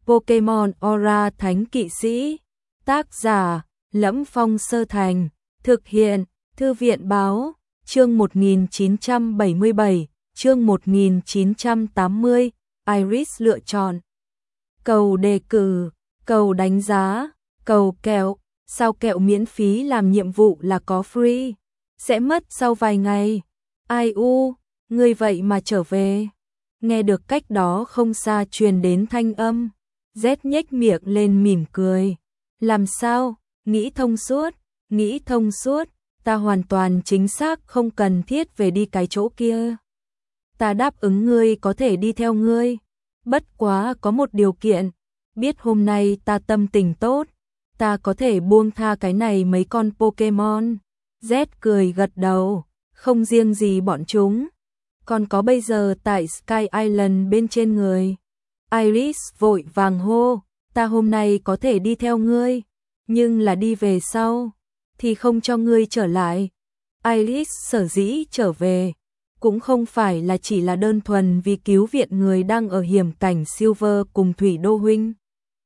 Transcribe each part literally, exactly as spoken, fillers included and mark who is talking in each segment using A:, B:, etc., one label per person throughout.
A: Pokemon Aura Thánh Kỵ Sĩ. Tác giả: Lẫm Phong Sơ Thành. Thực hiện: Thư viện Báo. Chương một nghìn chín trăm bảy mươi bảy, chương một nghìn chín trăm tám mươi, Iris lựa chọn. Cầu đề cử, cầu đánh giá, cầu kẹo, sao kẹo miễn phí làm nhiệm vụ là có free, sẽ mất sau vài ngày. Ai u, ngươi vậy mà trở về. Nghe được cách đó không xa truyền đến thanh âm, Z nhếch miệng lên mỉm cười. Làm sao, nghĩ thông suốt, nghĩ thông suốt, ta hoàn toàn chính xác không cần thiết về đi cái chỗ kia. Ta đáp ứng ngươi có thể đi theo ngươi, bất quá có một điều kiện, biết hôm nay ta tâm tình tốt, ta có thể buông tha cái này mấy con Pokemon. Z cười gật đầu, không riêng gì bọn chúng, còn có bây giờ tại Sky Island bên trên người. Iris vội vàng hô, ta hôm nay có thể đi theo ngươi, nhưng là đi về sau thì không cho ngươi trở lại. Iris sở dĩ trở về cũng không phải là chỉ là đơn thuần vì cứu viện người đang ở hiểm cảnh Silver cùng Thủy Đô huynh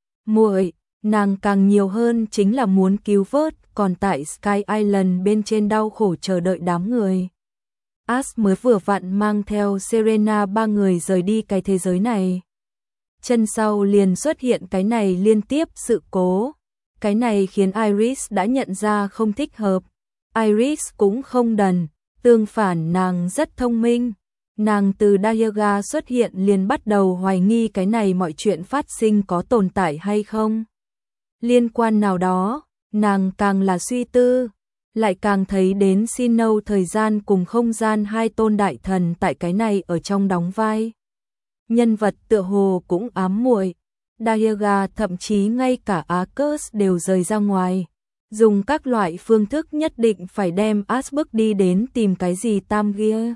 A: muội, nàng càng nhiều hơn chính là muốn cứu vớt còn tại Sky Island bên trên đau khổ chờ đợi đám người. Ash mới vừa vặn mang theo Serena ba người rời đi cái thế giới này. Chân sau liền xuất hiện cái này liên tiếp sự cố. Cái này khiến Iris đã nhận ra không thích hợp. Iris cũng không đần, tương phản nàng rất thông minh. Nàng từ Dialga xuất hiện liền bắt đầu hoài nghi cái này mọi chuyện phát sinh có tồn tại hay không. Liên quan nào đó, nàng càng là suy tư, lại càng thấy đến Sinnoh thời gian cùng không gian hai tôn đại thần tại cái này ở trong đóng vai. Nhân vật tựa hồ cũng ám muội. Dialga thậm chí ngay cả Arceus đều rời ra ngoài, dùng các loại phương thức nhất định phải đem Ash bước đi đến tìm cái gì tam kia.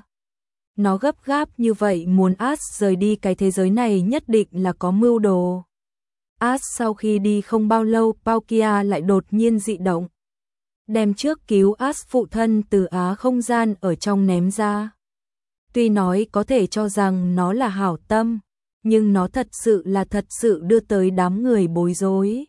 A: Nó gấp gáp như vậy muốn Ash rời đi cái thế giới này nhất định là có mưu đồ. Ash sau khi đi không bao lâu Palkia lại đột nhiên dị động, đem trước cứu Ash phụ thân từ Á không gian ở trong ném ra. Tuy nói có thể cho rằng nó là hảo tâm, nhưng nó thật sự là thật sự đưa tới đám người bối rối.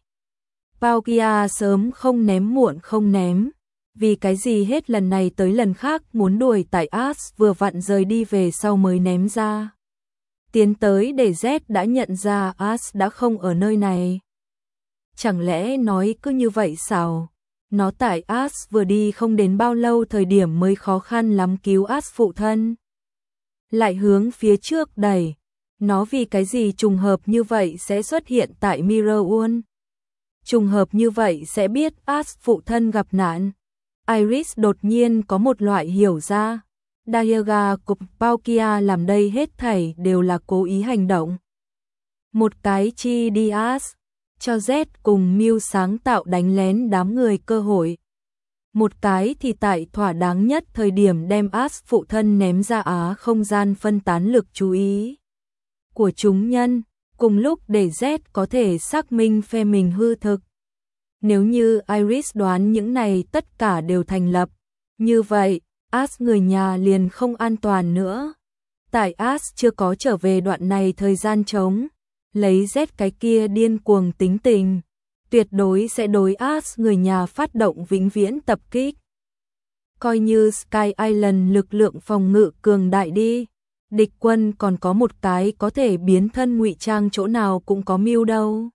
A: Palkia sớm không ném muộn không ném, vì cái gì hết lần này tới lần khác muốn đuổi tại Ash vừa vặn rời đi về sau mới ném ra. Tiến tới để Z đã nhận ra Ash đã không ở nơi này. Chẳng lẽ nói cứ như vậy sao? Nó tại Ash vừa đi không đến bao lâu thời điểm mới khó khăn lắm cứu Ash phụ thân, lại hướng phía trước đẩy. Nó vì cái gì trùng hợp như vậy sẽ xuất hiện tại Mirror World? Trùng hợp như vậy sẽ biết Ash phụ thân gặp nạn. Iris đột nhiên có một loại hiểu ra. Dialga cùng Palkia làm đây hết thảy đều là cố ý hành động. Một cái chi đi Ash, cho Z cùng Mew sáng tạo đánh lén đám người cơ hội. Một cái thì tại thỏa đáng nhất thời điểm đem Ash phụ thân ném ra Á không gian phân tán lực chú ý của chúng nhân, cùng lúc để Z có thể xác minh phe mình hư thực. Nếu như Iris đoán những này tất cả đều thành lập, như vậy Ash người nhà liền không an toàn nữa. Tại Ash chưa có trở về đoạn này thời gian trống, lấy Z cái kia điên cuồng tính tình, tuyệt đối sẽ đối Ash người nhà phát động vĩnh viễn tập kích. Coi như Sky Island lực lượng phòng ngự cường đại đi, địch quân còn có một cái có thể biến thân ngụy trang chỗ nào cũng có mưu đâu.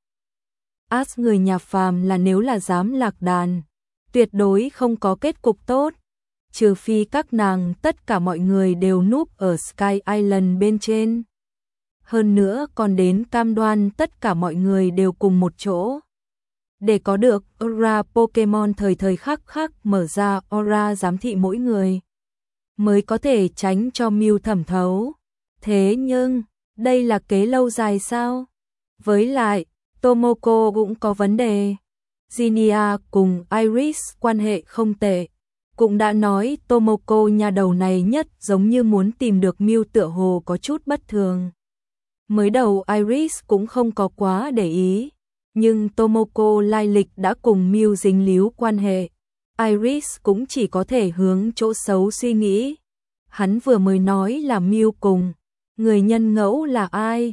A: Ash người nhà phàm là nếu là dám lạc đàn, tuyệt đối không có kết cục tốt, trừ phi các nàng tất cả mọi người đều núp ở Sky Island bên trên. Hơn nữa còn đến cam đoan tất cả mọi người đều cùng một chỗ. Để có được aura Pokemon thời thời khắc khắc mở ra aura giám thị mỗi người, mới có thể tránh cho Mew thẩm thấu. Thế nhưng, đây là kế lâu dài sao? Với lại, Tomoko cũng có vấn đề. Zinnia cùng Iris quan hệ không tệ. Cũng đã nói Tomoko nhà đầu này nhất giống như muốn tìm được Mew tựa hồ có chút bất thường. Mới đầu Iris cũng không có quá để ý, nhưng Tomoko lai lịch đã cùng Mew dính líu quan hệ. Iris cũng chỉ có thể hướng chỗ xấu suy nghĩ. Hắn vừa mới nói là Mew cùng người nhân ngẫu là ai?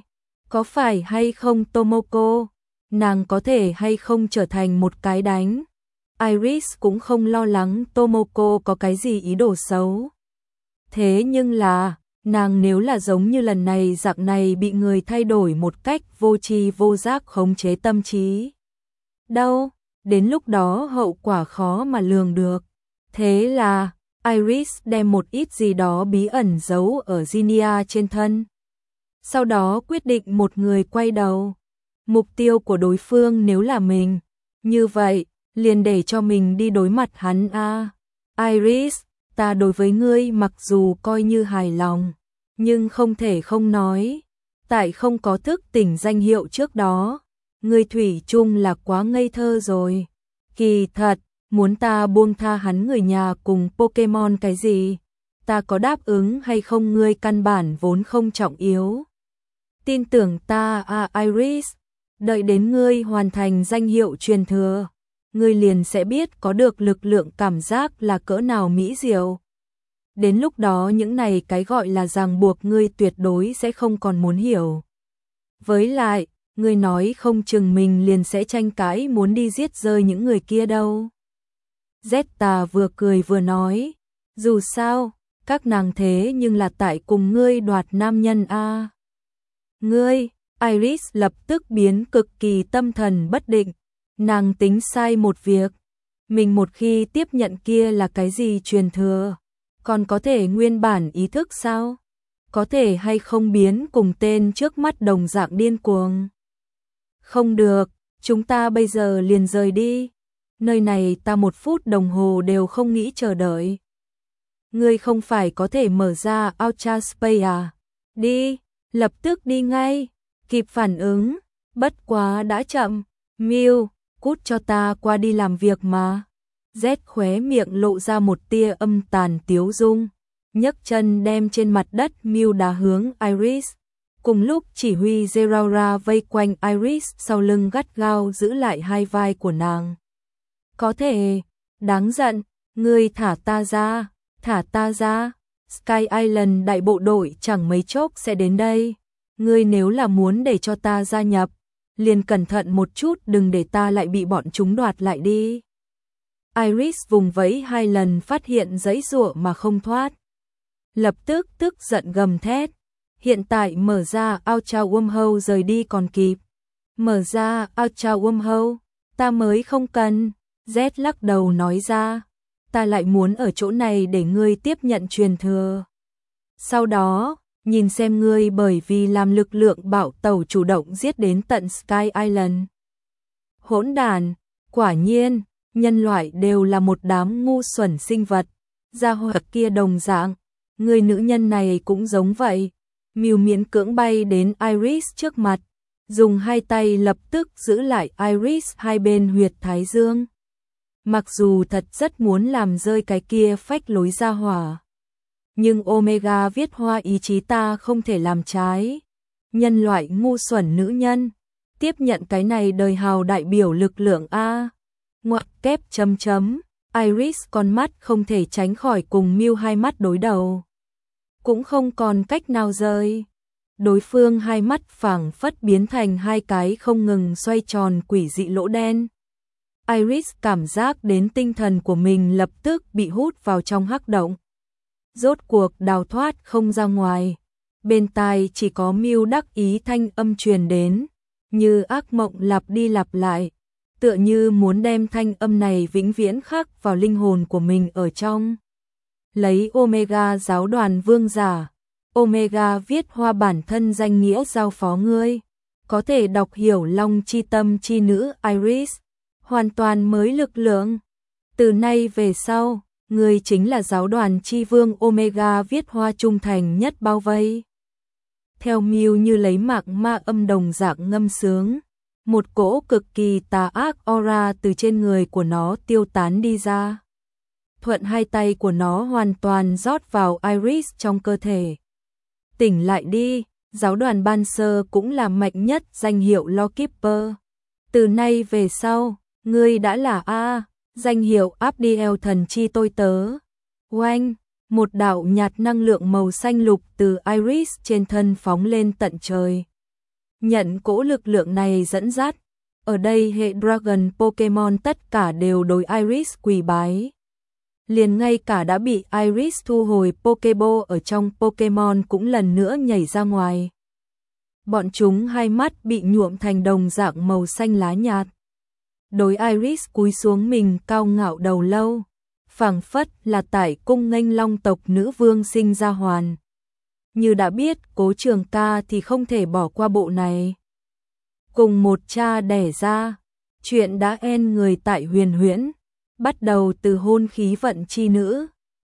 A: Có phải hay không Tomoko? Nàng có thể hay không trở thành một cái đánh? Iris cũng không lo lắng Tomoko có cái gì ý đồ xấu. Thế nhưng là, nàng nếu là giống như lần này dạng này bị người thay đổi một cách vô tri vô giác khống chế tâm trí. Đâu, đến lúc đó hậu quả khó mà lường được. Thế là, Iris đem một ít gì đó bí ẩn giấu ở Ginia trên thân. Sau đó quyết định một người quay đầu. Mục tiêu của đối phương nếu là mình, như vậy, liền để cho mình đi đối mặt hắn a. À. Iris, ta đối với ngươi mặc dù coi như hài lòng, nhưng không thể không nói, tại không có thức tỉnh danh hiệu trước đó, ngươi thủy chung là quá ngây thơ rồi. Kỳ thật, muốn ta buông tha hắn người nhà cùng Pokemon cái gì, ta có đáp ứng hay không ngươi căn bản vốn không trọng yếu. Tin tưởng ta à Iris, đợi đến ngươi hoàn thành danh hiệu truyền thừa, ngươi liền sẽ biết có được lực lượng cảm giác là cỡ nào mỹ diệu. Đến lúc đó những này cái gọi là ràng buộc ngươi tuyệt đối sẽ không còn muốn hiểu. Với lại, ngươi nói không chừng mình liền sẽ tranh cãi muốn đi giết rơi những người kia đâu. Zeta vừa cười vừa nói, dù sao, các nàng thế nhưng là tại cùng ngươi đoạt nam nhân a. À. Ngươi, Iris lập tức biến cực kỳ tâm thần bất định, nàng tính sai một việc, mình một khi tiếp nhận kia là cái gì truyền thừa, còn có thể nguyên bản ý thức sao? Có thể hay không biến cùng tên trước mắt đồng dạng điên cuồng? Không được, chúng ta bây giờ liền rời đi, nơi này ta một phút đồng hồ đều không nghĩ chờ đợi. Ngươi không phải có thể mở ra Ultra Space à? Đi, lập tức đi ngay. Kịp phản ứng, bất quá đã chậm. Mew, cút cho ta qua đi làm việc mà. Z khóe miệng lộ ra một tia âm tàn tiếu dung, nhấc chân đem trên mặt đất Mew đá hướng Iris. Cùng lúc chỉ huy Zeraora vây quanh Iris sau lưng gắt gao giữ lại hai vai của nàng. Có thể, đáng giận, ngươi thả ta ra, thả ta ra. Sky Island đại bộ đội chẳng mấy chốc sẽ đến đây. Ngươi nếu là muốn để cho ta gia nhập, liền cẩn thận một chút đừng để ta lại bị bọn chúng đoạt lại đi. Iris vùng vẫy hai lần phát hiện giãy giụa mà không thoát. Lập tức tức giận gầm thét. Hiện tại mở ra Ultra Wormhole rời đi còn kịp. Mở ra Ultra Wormhole, ta mới không cần. Z lắc đầu nói ra. Ta lại muốn ở chỗ này để ngươi tiếp nhận truyền thừa. Sau đó, nhìn xem ngươi bởi vì làm lực lượng bạo tàu chủ động giết đến tận Sky Island. Hỗn đàn, quả nhiên, nhân loại đều là một đám ngu xuẩn sinh vật. Gia hỏa kia đồng dạng, người nữ nhân này cũng giống vậy. Mew miễn cưỡng bay đến Iris trước mặt, dùng hai tay lập tức giữ lại Iris hai bên huyệt thái dương. Mặc dù thật rất muốn làm rơi cái kia phách lối gia hỏa, nhưng Omega viết hoa ý chí ta không thể làm trái. Nhân loại ngu xuẩn nữ nhân, tiếp nhận cái này đời hào đại biểu lực lượng a. Ngoặc kép chấm chấm, Iris con mắt không thể tránh khỏi cùng Mew hai mắt đối đầu. Cũng không còn cách nào rời. Đối phương hai mắt phảng phất biến thành hai cái không ngừng xoay tròn quỷ dị lỗ đen. Iris cảm giác đến tinh thần của mình lập tức bị hút vào trong hắc động. Rốt cuộc đào thoát không ra ngoài. Bên tai chỉ có Mew đắc ý thanh âm truyền đến, như ác mộng lặp đi lặp lại, tựa như muốn đem thanh âm này vĩnh viễn khắc vào linh hồn của mình ở trong. Lấy Omega giáo đoàn vương giả, Omega viết hoa bản thân danh nghĩa giao phó ngươi, có thể đọc hiểu long chi tâm chi nữ Iris, hoàn toàn mới lực lượng. Từ nay về sau, ngươi chính là giáo đoàn chi vương Omega viết hoa trung thành nhất bao vây. Theo Mew như lấy mạc ma âm đồng dạng ngâm sướng, một cỗ cực kỳ tà ác aura từ trên người của nó tiêu tán đi ra. Thuận hai tay của nó hoàn toàn rót vào Iris trong cơ thể. Tỉnh lại đi, giáo đoàn ban sơ cũng là mạnh nhất danh hiệu Lawkeeper. Từ nay về sau, ngươi đã là A, danh hiệu Abdiel thần chi tôi tớ. Oanh, một đạo nhạt năng lượng màu xanh lục từ Iris trên thân phóng lên tận trời. nhận cỗ lực lượng này dẫn dắt. Ở đây hệ Dragon Pokemon tất cả đều đối Iris quỳ bái. Liền ngay cả đã bị Iris thu hồi Pokeball ở trong Pokemon cũng lần nữa nhảy ra ngoài. Bọn chúng hai mắt bị nhuộm thành đồng dạng màu xanh lá nhạt. Đối Iris cúi xuống mình cao ngạo đầu lâu, phảng phất là tại cung nghênh long tộc nữ vương sinh ra hoàn. Như đã biết Cố Trường Ca thì không thể bỏ qua bộ này. Cùng một cha đẻ ra, chuyện đã en người tại Huyền Huyễn, bắt đầu từ hôn khí vận chi nữ,